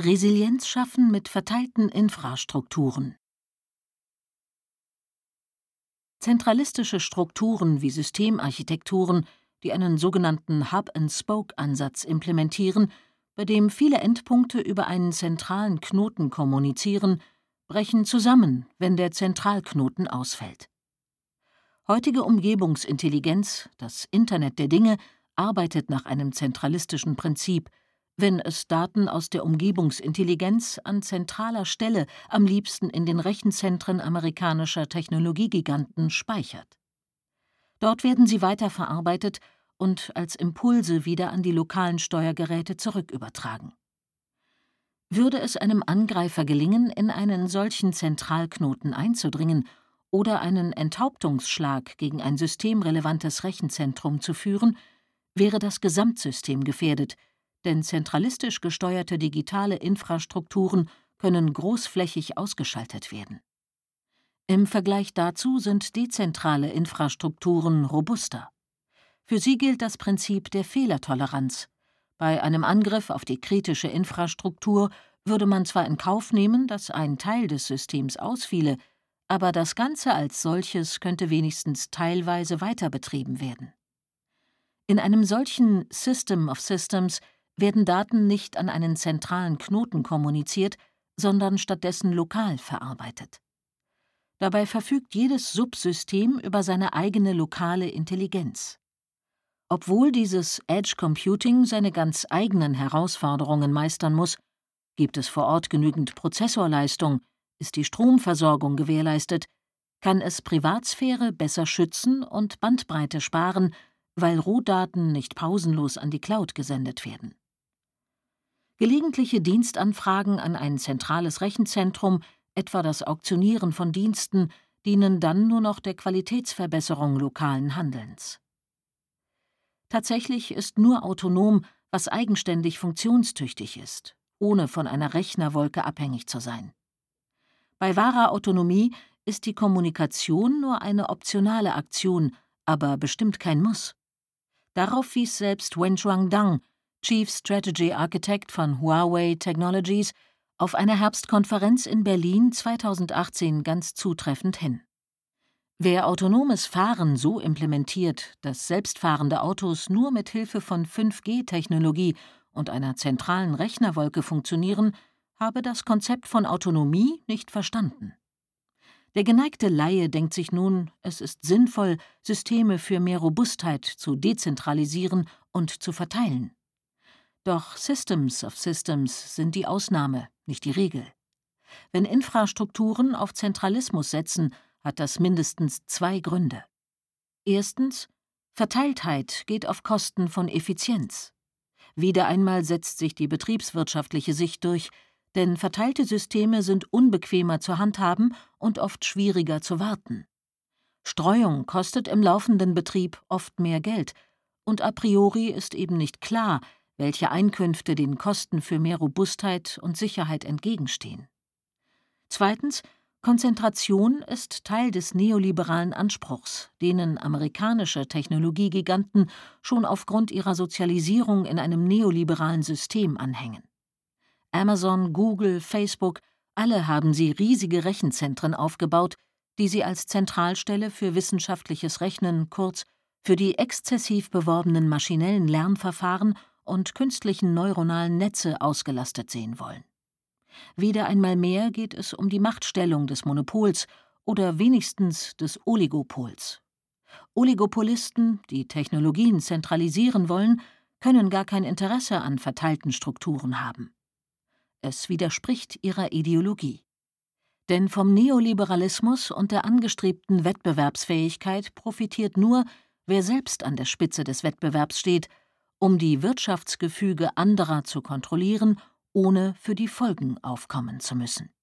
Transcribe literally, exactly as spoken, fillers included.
Resilienz schaffen mit verteilten Infrastrukturen. Zentralistische Strukturen wie Systemarchitekturen, die einen sogenannten Hub-and-Spoke-Ansatz implementieren, bei dem viele Endpunkte über einen zentralen Knoten kommunizieren, brechen zusammen, wenn der Zentralknoten ausfällt. Heutige Umgebungsintelligenz, das Internet der Dinge, arbeitet nach einem zentralistischen Prinzip, wenn es Daten aus der Umgebungsintelligenz an zentraler Stelle, am liebsten in den Rechenzentren amerikanischer Technologiegiganten, speichert. Dort werden sie weiterverarbeitet und als Impulse wieder an die lokalen Steuergeräte zurückübertragen. Würde es einem Angreifer gelingen, in einen solchen Zentralknoten einzudringen oder einen Enthauptungsschlag gegen ein systemrelevantes Rechenzentrum zu führen, wäre das Gesamtsystem gefährdet, denn zentralistisch gesteuerte digitale Infrastrukturen können großflächig ausgeschaltet werden. Im Vergleich dazu sind dezentrale Infrastrukturen robuster. Für sie gilt das Prinzip der Fehlertoleranz. Bei einem Angriff auf die kritische Infrastruktur würde man zwar in Kauf nehmen, dass ein Teil des Systems ausfiele, aber das Ganze als solches könnte wenigstens teilweise weiterbetrieben werden. In einem solchen System of Systems werden Daten nicht an einen zentralen Knoten kommuniziert, sondern stattdessen lokal verarbeitet. Dabei verfügt jedes Subsystem über seine eigene lokale Intelligenz. Obwohl dieses Edge Computing seine ganz eigenen Herausforderungen meistern muss, gibt es vor Ort genügend Prozessorleistung, ist die Stromversorgung gewährleistet, kann es Privatsphäre besser schützen und Bandbreite sparen, weil Rohdaten nicht pausenlos an die Cloud gesendet werden. Gelegentliche Dienstanfragen an ein zentrales Rechenzentrum, etwa das Auktionieren von Diensten, dienen dann nur noch der Qualitätsverbesserung lokalen Handelns. Tatsächlich ist nur autonom, was eigenständig funktionstüchtig ist, ohne von einer Rechnerwolke abhängig zu sein. Bei wahrer Autonomie ist die Kommunikation nur eine optionale Aktion, aber bestimmt kein Muss. Darauf wies selbst Wenjuan Dang, Chief Strategy Architect von Huawei Technologies, auf einer Herbstkonferenz in Berlin zweitausendachtzehn ganz zutreffend hin. Wer autonomes Fahren so implementiert, dass selbstfahrende Autos nur mit Hilfe von fünf G Technologie und einer zentralen Rechnerwolke funktionieren, habe das Konzept von Autonomie nicht verstanden. Der geneigte Laie denkt sich nun, es ist sinnvoll, Systeme für mehr Robustheit zu dezentralisieren und zu verteilen. Doch Systems of Systems sind die Ausnahme, nicht die Regel. Wenn Infrastrukturen auf Zentralismus setzen, hat das mindestens zwei Gründe. Erstens: Verteiltheit geht auf Kosten von Effizienz. Wieder einmal setzt sich die betriebswirtschaftliche Sicht durch, denn verteilte Systeme sind unbequemer zu handhaben und oft schwieriger zu warten. Streuung kostet im laufenden Betrieb oft mehr Geld, und a priori ist eben nicht klar, welche Einkünfte den Kosten für mehr Robustheit und Sicherheit entgegenstehen. Zweitens: Konzentration ist Teil des neoliberalen Anspruchs, denen amerikanische Technologiegiganten schon aufgrund ihrer Sozialisierung in einem neoliberalen System anhängen. Amazon, Google, Facebook, alle haben sie riesige Rechenzentren aufgebaut, die sie als Zentralstelle für wissenschaftliches Rechnen, kurz für die exzessiv beworbenen maschinellen Lernverfahren und künstlichen neuronalen Netze ausgelastet sehen wollen. Wieder einmal mehr geht es um die Machtstellung des Monopols oder wenigstens des Oligopols. Oligopolisten, die Technologien zentralisieren wollen, können gar kein Interesse an verteilten Strukturen haben. Es widerspricht ihrer Ideologie. Denn vom Neoliberalismus und der angestrebten Wettbewerbsfähigkeit profitiert nur, wer selbst an der Spitze des Wettbewerbs steht, um die Wirtschaftsgefüge anderer zu kontrollieren, ohne für die Folgen aufkommen zu müssen.